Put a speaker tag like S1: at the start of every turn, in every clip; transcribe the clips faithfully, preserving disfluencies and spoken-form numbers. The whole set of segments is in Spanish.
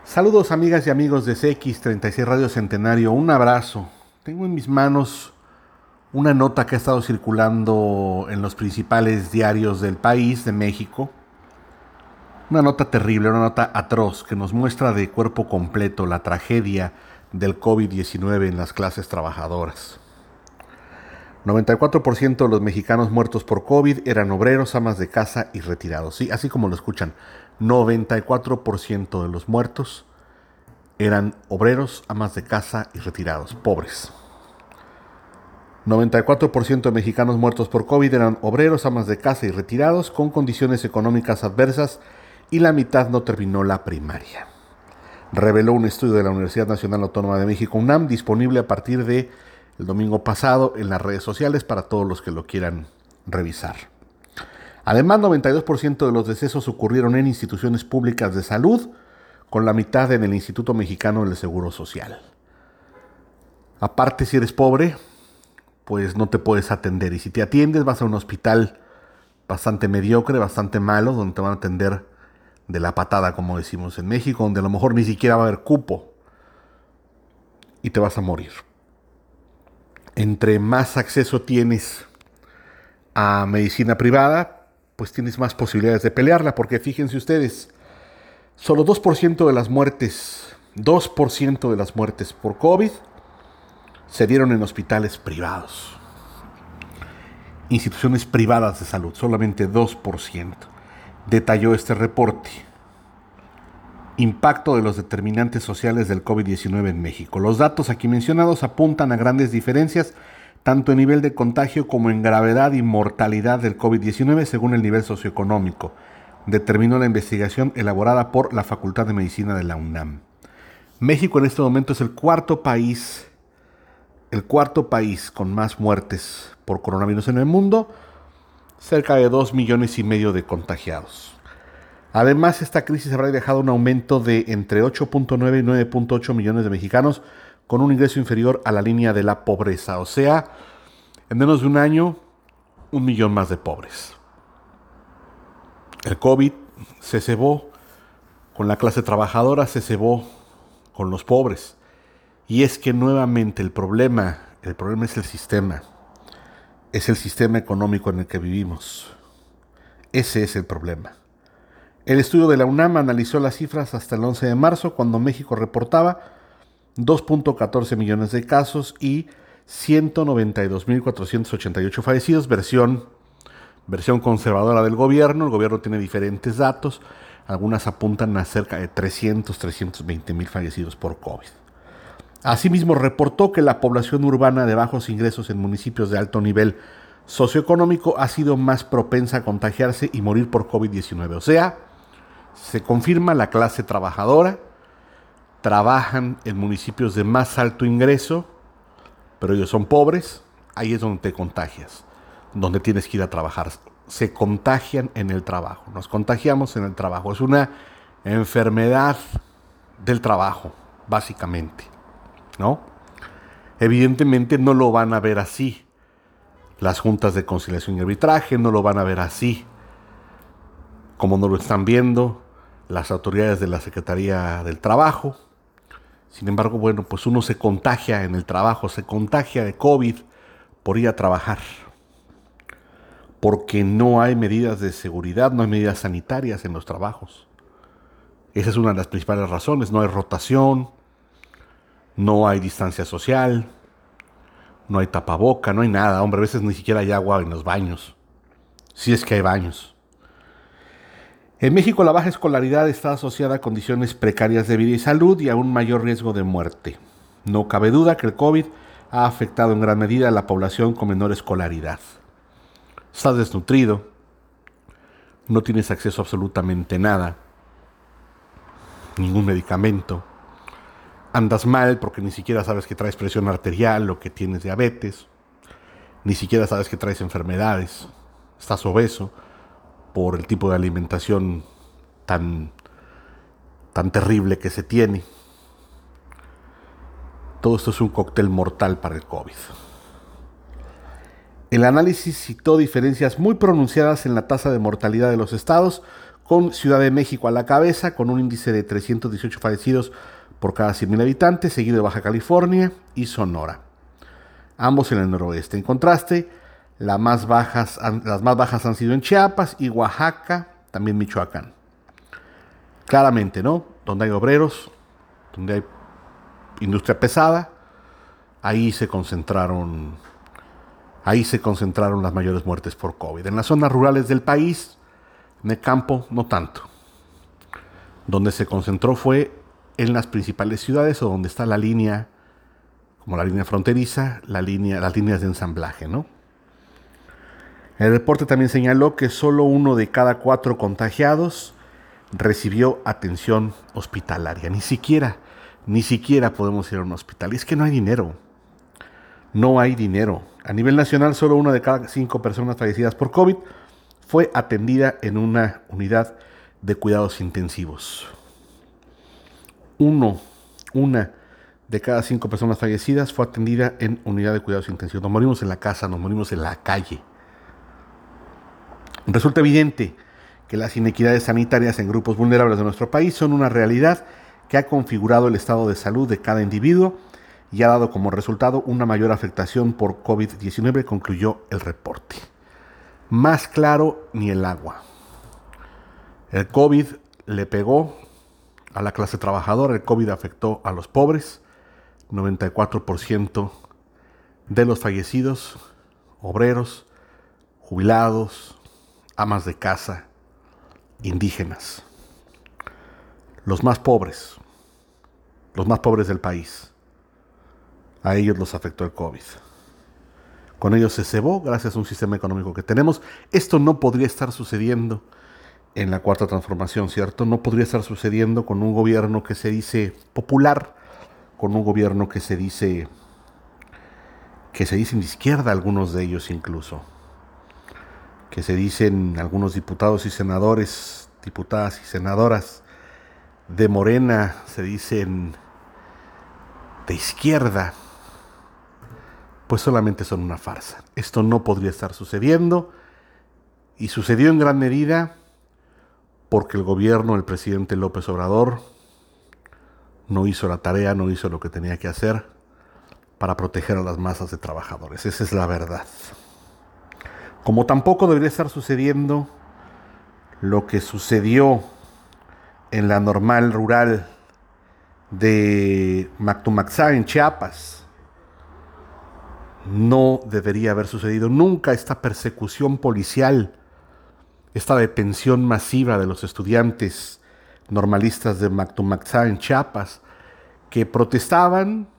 S1: Saludos amigas y amigos de C X treinta y seis Radio Centenario, un abrazo. Tengo en mis manos una nota que ha estado circulando en los principales diarios del país, de México. Una nota terrible, una nota atroz que nos muestra de cuerpo completo la tragedia del COVID diecinueve en las clases trabajadoras. noventa y cuatro por ciento de los mexicanos muertos por COVID eran obreros, amas de casa y retirados. Sí, así como lo escuchan, noventa y cuatro por ciento de los muertos eran obreros, amas de casa y retirados, pobres. noventa y cuatro por ciento de mexicanos muertos por COVID eran obreros, amas de casa y retirados con condiciones económicas adversas y la mitad no terminó la primaria. Reveló un estudio de la Universidad Nacional Autónoma de México, UNAM, disponible a partir de el domingo pasado en las redes sociales para todos los que lo quieran revisar. Además, noventa y dos por ciento de los decesos ocurrieron en instituciones públicas de salud, con la mitad en el Instituto Mexicano del Seguro Social. Aparte, si eres pobre, pues no te puedes atender. Y si te atiendes, vas a un hospital bastante mediocre, bastante malo, donde te van a atender de la patada, como decimos en México, donde a lo mejor ni siquiera va a haber cupo y te vas a morir. Entre más acceso tienes a medicina privada, pues tienes más posibilidades de pelearla, porque fíjense ustedes, solo dos por ciento de las muertes, dos por ciento de las muertes por COVID se dieron en hospitales privados. Instituciones privadas de salud, solamente dos por ciento. Detalló este reporte. Impacto de los determinantes sociales del COVID diecinueve en México. Los datos aquí mencionados apuntan a grandes diferencias tanto en nivel de contagio como en gravedad y mortalidad del COVID diecinueve según el nivel socioeconómico, determinó la investigación elaborada por la Facultad de Medicina de la UNAM. México en este momento es el cuarto país, el cuarto país con más muertes por coronavirus en el mundo, cerca de dos millones y medio de contagiados. Además, esta crisis habrá dejado un aumento de entre ocho punto nueve y nueve punto ocho millones de mexicanos con un ingreso inferior a la línea de la pobreza. O sea, en menos de un año, un millón más de pobres. El COVID se cebó con la clase trabajadora, se cebó con los pobres. Y es que nuevamente el problema, el problema es el sistema. Es el sistema económico en el que vivimos. Ese es el problema. El estudio de la UNAM analizó las cifras hasta el once de marzo, cuando México reportaba dos punto catorce millones de casos y ciento noventa y dos mil cuatrocientos ochenta y ocho fallecidos, versión, versión conservadora del gobierno. El gobierno tiene diferentes datos, algunas apuntan a cerca de trescientos, trescientos veinte mil fallecidos por COVID. Asimismo, reportó que la población urbana de bajos ingresos en municipios de alto nivel socioeconómico ha sido más propensa a contagiarse y morir por COVID diecinueve. O sea, se confirma la clase trabajadora, trabajan en municipios de más alto ingreso, pero ellos son pobres, ahí es donde te contagias, donde tienes que ir a trabajar. Se contagian en el trabajo, nos contagiamos en el trabajo. Es una enfermedad del trabajo, básicamente, ¿no? Evidentemente no lo van a ver así. Las juntas de conciliación y arbitraje no lo van a ver así, como no lo están viendo las autoridades de la Secretaría del Trabajo. Sin embargo, bueno, pues uno se contagia en el trabajo, se contagia de COVID por ir a trabajar, porque no hay medidas de seguridad, no hay medidas sanitarias en los trabajos. Esa es una de las principales razones. No hay rotación, no hay distancia social, no hay tapaboca, no hay nada. Hombre, a veces ni siquiera hay agua en los baños, si es que hay baños. En México, la baja escolaridad está asociada a condiciones precarias de vida y salud y a un mayor riesgo de muerte. No cabe duda que el COVID ha afectado en gran medida a la población con menor escolaridad. Estás desnutrido, no tienes acceso a absolutamente nada, ningún medicamento. Andas mal porque ni siquiera sabes que traes presión arterial o que tienes diabetes. Ni siquiera sabes que traes enfermedades. Estás obeso por el tipo de alimentación tan, tan terrible que se tiene. Todo esto es un cóctel mortal para el COVID. El análisis citó diferencias muy pronunciadas en la tasa de mortalidad de los estados, con Ciudad de México a la cabeza, con un índice de trescientos dieciocho fallecidos por cada cien mil habitantes, seguido de Baja California y Sonora, ambos en el noroeste. En contraste, las más bajas, las más bajas han sido en Chiapas y Oaxaca, también Michoacán. Claramente, ¿no? Donde hay obreros, donde hay industria pesada, ahí se concentraron, ahí se concentraron las mayores muertes por COVID. En las zonas rurales del país, en el campo, no tanto. Donde se concentró fue en las principales ciudades o donde está la línea, como la línea fronteriza, la línea, las líneas de ensamblaje, ¿no? El reporte también señaló que solo uno de cada cuatro contagiados recibió atención hospitalaria. Ni siquiera, ni siquiera podemos ir a un hospital. Y es que no hay dinero. No hay dinero. A nivel nacional, solo una de cada cinco personas fallecidas por COVID fue atendida en una unidad de cuidados intensivos. Uno, una de cada cinco personas fallecidas fue atendida en unidad de cuidados intensivos. Nos morimos en la casa, nos morimos en la calle. Resulta evidente que las inequidades sanitarias en grupos vulnerables de nuestro país son una realidad que ha configurado el estado de salud de cada individuo y ha dado como resultado una mayor afectación por COVID diecinueve, concluyó el reporte. Más claro ni el agua. El COVID le pegó a la clase trabajadora, el COVID afectó a los pobres, noventa y cuatro por ciento de los fallecidos, obreros, jubilados, amas de casa, indígenas, los más pobres, los más pobres del país. A ellos los afectó el COVID. Con ellos se cebó gracias a un sistema económico que tenemos. Esto no podría estar sucediendo en la Cuarta Transformación, ¿cierto? No podría estar sucediendo con un gobierno que se dice popular, con un gobierno que se dice que se dicen de izquierda, algunos de ellos incluso, que se dicen algunos diputados y senadores, diputadas y senadoras de Morena, se dicen de izquierda, pues solamente son una farsa. Esto no podría estar sucediendo y sucedió en gran medida porque el gobierno del presidente López Obrador no hizo la tarea, no hizo lo que tenía que hacer para proteger a las masas de trabajadores. Esa es la verdad. Como tampoco debería estar sucediendo lo que sucedió en la normal rural de Mactumaxá, en Chiapas. No debería haber sucedido nunca esta persecución policial, esta detención masiva de los estudiantes normalistas de Mactumaxá, en Chiapas, que protestaban,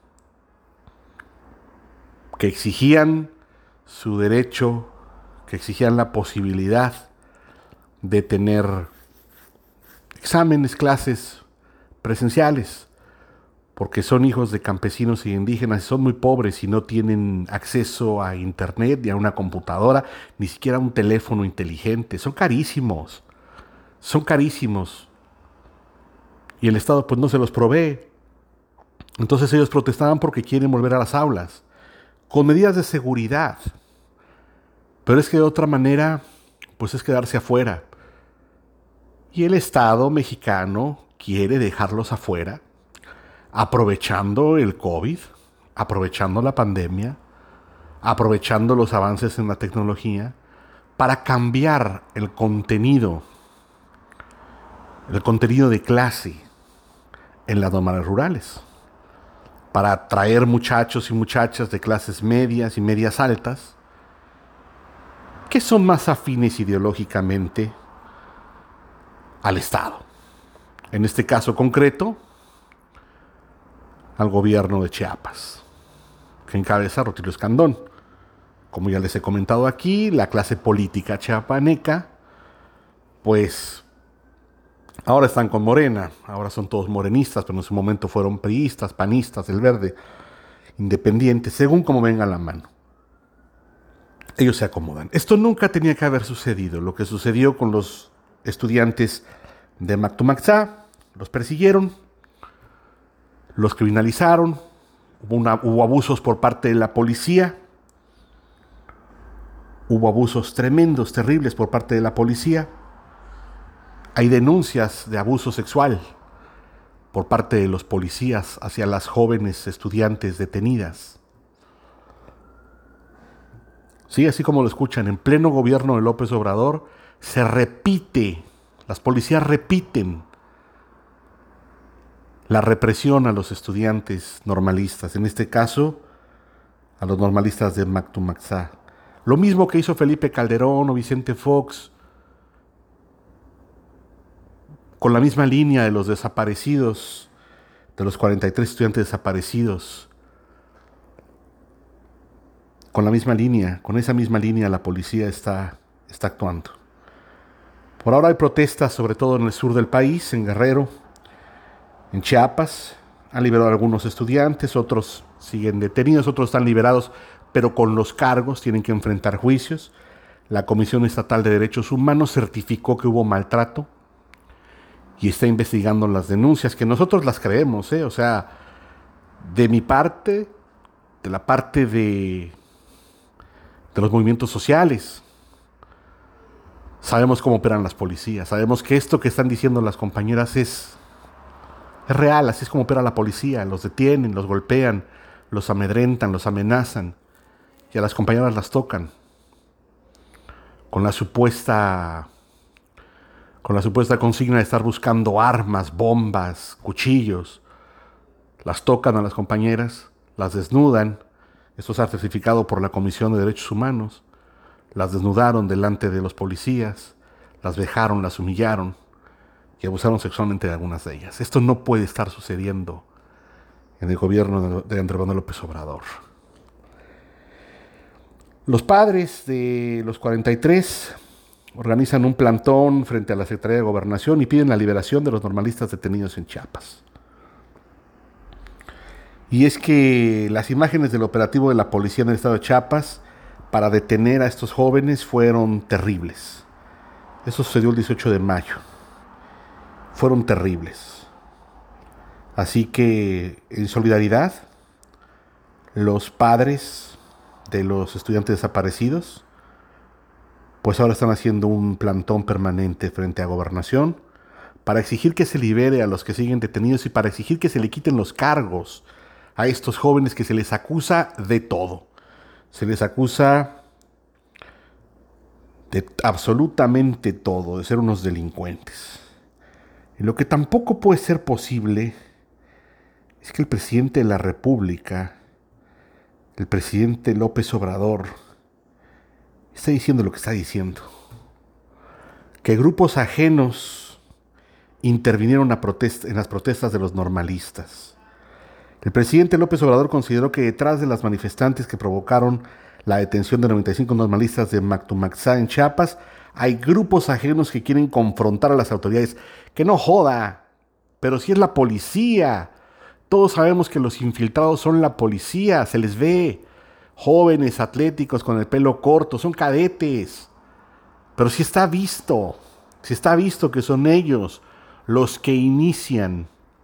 S1: que exigían su derecho, que exigían la posibilidad de tener exámenes, clases presenciales, porque son hijos de campesinos y indígenas y son muy pobres y no tienen acceso a internet ni a una computadora, ni siquiera a un teléfono inteligente. Son carísimos, son carísimos. Y el Estado pues no se los provee. Entonces ellos protestaban porque quieren volver a las aulas, con medidas de seguridad. Pero es que de otra manera, pues es quedarse afuera. Y el Estado mexicano quiere dejarlos afuera, aprovechando el COVID, aprovechando la pandemia, aprovechando los avances en la tecnología, para cambiar el contenido, el contenido de clase en las normales rurales, para atraer muchachos y muchachas de clases medias y medias altas, que son más afines ideológicamente al Estado. En este caso concreto, al gobierno de Chiapas, que encabeza Rutilio Escandón. Como ya les he comentado aquí, la clase política chiapaneca, pues ahora están con Morena, ahora son todos morenistas, pero en su momento fueron priistas, panistas, el Verde, independientes, según como venga la mano. Ellos se acomodan. Esto nunca tenía que haber sucedido. Lo que sucedió con los estudiantes de Mactumaxá, los persiguieron, los criminalizaron, hubo, una, hubo abusos por parte de la policía, hubo abusos tremendos, terribles por parte de la policía, Hay denuncias de abuso sexual por parte de los policías hacia las jóvenes estudiantes detenidas. Sí, así como lo escuchan, en pleno gobierno de López Obrador se repite, las policías repiten la represión a los estudiantes normalistas, en este caso a los normalistas de Mactumaxá. Lo mismo que hizo Felipe Calderón o Vicente Fox, con la misma línea de los desaparecidos, de los cuarenta y tres estudiantes desaparecidos. Con la misma línea, con esa misma línea la policía está, está actuando. Por ahora hay protestas, sobre todo en el sur del país, en Guerrero, en Chiapas. Han liberado a algunos estudiantes, otros siguen detenidos, otros están liberados, pero con los cargos, tienen que enfrentar juicios. La Comisión Estatal de Derechos Humanos certificó que hubo maltrato y está investigando las denuncias, que nosotros las creemos, ¿eh? O sea, de mi parte, de la parte de, de los movimientos sociales, sabemos cómo operan las policías, sabemos que esto que están diciendo las compañeras es, es real, así es como opera la policía, los detienen, los golpean, los amedrentan, los amenazan, y a las compañeras las tocan, con la supuesta... con la supuesta consigna de estar buscando armas, bombas, cuchillos. Las tocan a las compañeras, las desnudan. Esto está certificado por la Comisión de Derechos Humanos. Las desnudaron delante de los policías, las vejaron, las humillaron y abusaron sexualmente de algunas de ellas. Esto no puede estar sucediendo en el gobierno de Andrés Manuel López Obrador. Los padres de los cuarenta y tres organizan un plantón frente a la Secretaría de Gobernación y piden la liberación de los normalistas detenidos en Chiapas. Y es que las imágenes del operativo de la policía en el estado de Chiapas para detener a estos jóvenes fueron terribles. Eso sucedió el dieciocho de mayo. Fueron terribles. Así que, en solidaridad, los padres de los estudiantes desaparecidos pues ahora están haciendo un plantón permanente frente a Gobernación para exigir que se libere a los que siguen detenidos y para exigir que se le quiten los cargos a estos jóvenes que se les acusa de todo. Se les acusa de absolutamente todo, de ser unos delincuentes. Y lo que tampoco puede ser posible es que el presidente de la República, el presidente López Obrador, está diciendo lo que está diciendo. Que grupos ajenos intervinieron a protest- en las protestas de los normalistas. El presidente López Obrador consideró que detrás de las manifestantes que provocaron la detención de noventa y cinco normalistas de Mactumaxá en Chiapas, hay grupos ajenos que quieren confrontar a las autoridades. Que no joda, pero si es la policía. Todos sabemos que los infiltrados son la policía, se les ve. Jóvenes, atléticos, con el pelo corto, son cadetes. Pero si está visto, si está visto que son ellos los que inician,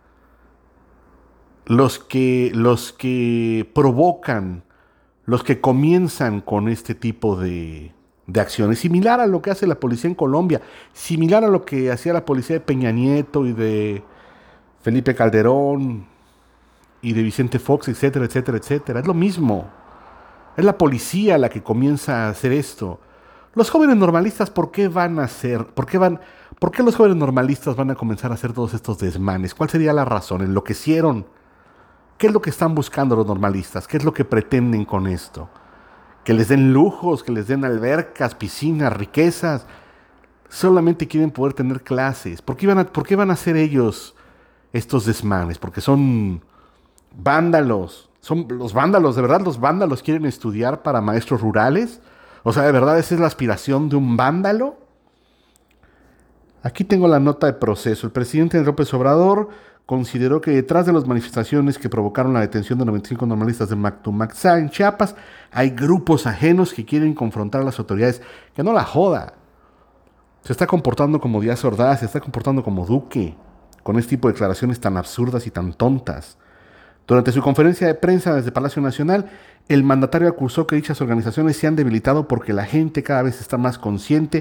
S1: los que, los que provocan, los que comienzan con este tipo de, de acciones. Similar a lo que hace la policía en Colombia, similar a lo que hacía la policía de Peña Nieto y de Felipe Calderón y de Vicente Fox, etcétera, etcétera, etcétera. Es lo mismo. Es la policía la que comienza a hacer esto. Los jóvenes normalistas, ¿por qué van a hacer? ¿Por qué van? ¿Por qué los jóvenes normalistas van a comenzar a hacer todos estos desmanes? ¿Cuál sería la razón? ¿Enloquecieron? ¿Qué es lo que están buscando los normalistas? ¿Qué es lo que pretenden con esto? ¿Que les den lujos? ¿Que les den albercas, piscinas, riquezas? Solamente quieren poder tener clases. ¿Por qué van a, por qué van a hacer ellos estos desmanes? Porque son vándalos. Son los vándalos, de verdad, los vándalos quieren estudiar para maestros rurales. O sea, de verdad, esa es la aspiración de un vándalo. Aquí tengo la nota de proceso. El presidente López Obrador consideró que detrás de las manifestaciones que provocaron la detención de noventa y cinco normalistas de Mactumaxá en Chiapas, hay grupos ajenos que quieren confrontar a las autoridades. Que no la joda. Se está comportando como Díaz Ordaz, se está comportando como Duque, con este tipo de declaraciones tan absurdas y tan tontas. Durante su conferencia de prensa desde Palacio Nacional, el mandatario acusó que dichas organizaciones se han debilitado porque la gente cada vez está más consciente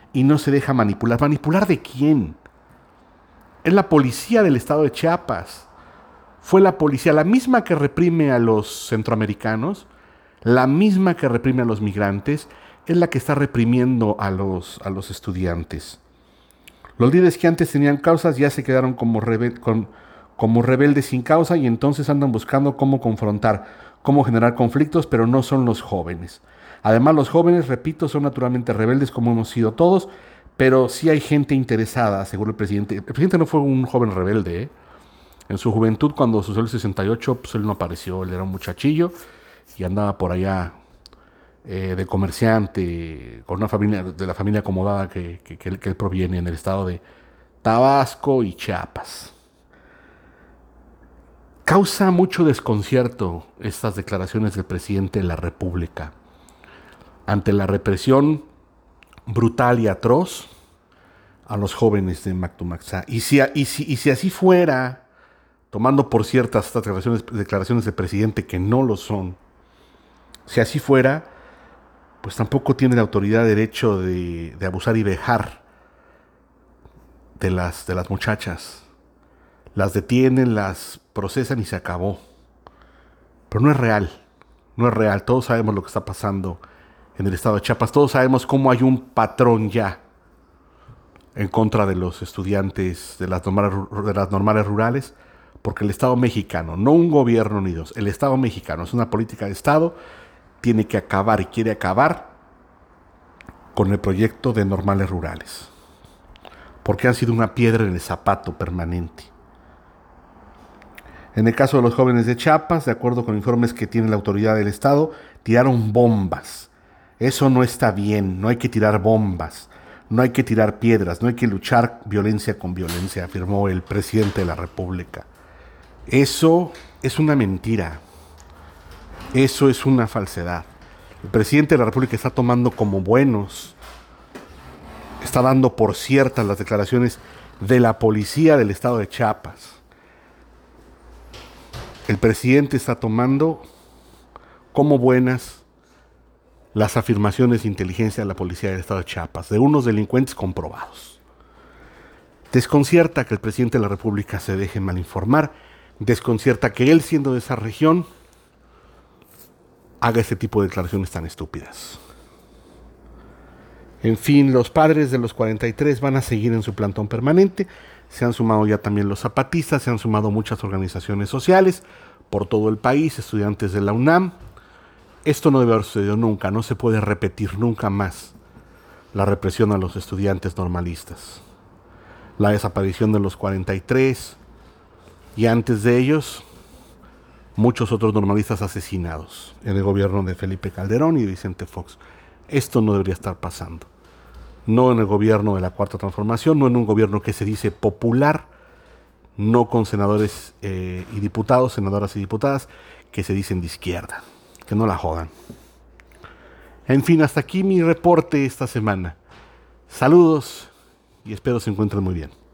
S1: y no se deja manipular. ¿Manipular de quién? Es la policía del estado de Chiapas. Fue la policía, la misma que reprime a los centroamericanos, la misma que reprime a los migrantes, es la que está reprimiendo a los, a los estudiantes. Los líderes que antes tenían causas ya se quedaron como, rebel, con, como rebeldes sin causa y entonces andan buscando cómo confrontar, cómo generar conflictos, pero no son los jóvenes. Además, los jóvenes, repito, son naturalmente rebeldes como hemos sido todos, pero sí hay gente interesada, según el presidente. El presidente no fue un joven rebelde, ¿eh? En su juventud, cuando sucedió el sesenta y ocho, pues él no apareció, él era un muchachillo y andaba por allá eh, de comerciante, con una familia, de la familia acomodada que, que, que, él, que él proviene en el estado de Tabasco y Chiapas. Causa mucho desconcierto estas declaraciones del presidente de la República ante la represión brutal y atroz a los jóvenes de Mactumaxá. Y si, y si, y si así fuera, tomando por ciertas estas declaraciones, declaraciones del presidente que no lo son, si así fuera, pues tampoco tiene la autoridad derecho de, de abusar y vejar de las, de las muchachas. Las detienen, las procesan y se acabó. Pero no es real, no es real. Todos sabemos lo que está pasando en el estado de Chiapas. Todos sabemos cómo hay un patrón ya en contra de los estudiantes de las normales, de las normales rurales, porque el Estado mexicano, no un gobierno ni dos, el Estado mexicano, es una política de Estado, tiene que acabar y quiere acabar con el proyecto de normales rurales, porque han sido una piedra en el zapato permanente. En el caso de los jóvenes de Chiapas, de acuerdo con informes que tiene la autoridad del Estado, tiraron bombas. Eso no está bien, no hay que tirar bombas, no hay que tirar piedras, no hay que luchar violencia con violencia, afirmó el presidente de la República. Eso es una mentira. Eso es una falsedad. El presidente de la República está tomando como buenos, está dando por ciertas las declaraciones de la policía del estado de Chiapas. El presidente está tomando como buenas las afirmaciones de inteligencia de la policía del estado de Chiapas, de unos delincuentes comprobados. Desconcierta que el presidente de la República se deje malinformar, desconcierta que él, siendo de esa región, haga este tipo de declaraciones tan estúpidas. En fin, los padres de los cuarenta y tres van a seguir en su plantón permanente. Se han sumado ya también los zapatistas, se han sumado muchas organizaciones sociales por todo el país, estudiantes de la UNAM. Esto no debe haber sucedido nunca, no se puede repetir nunca más la represión a los estudiantes normalistas. La desaparición de los cuarenta y tres y antes de ellos, muchos otros normalistas asesinados en el gobierno de Felipe Calderón y de Vicente Fox. Esto no debería estar pasando. No en el gobierno de la Cuarta Transformación, no en un gobierno que se dice popular, no con senadores eh, y diputados, senadoras y diputadas que se dicen de izquierda. Que no la jodan. En fin, hasta aquí mi reporte esta semana. Saludos y espero se encuentren muy bien.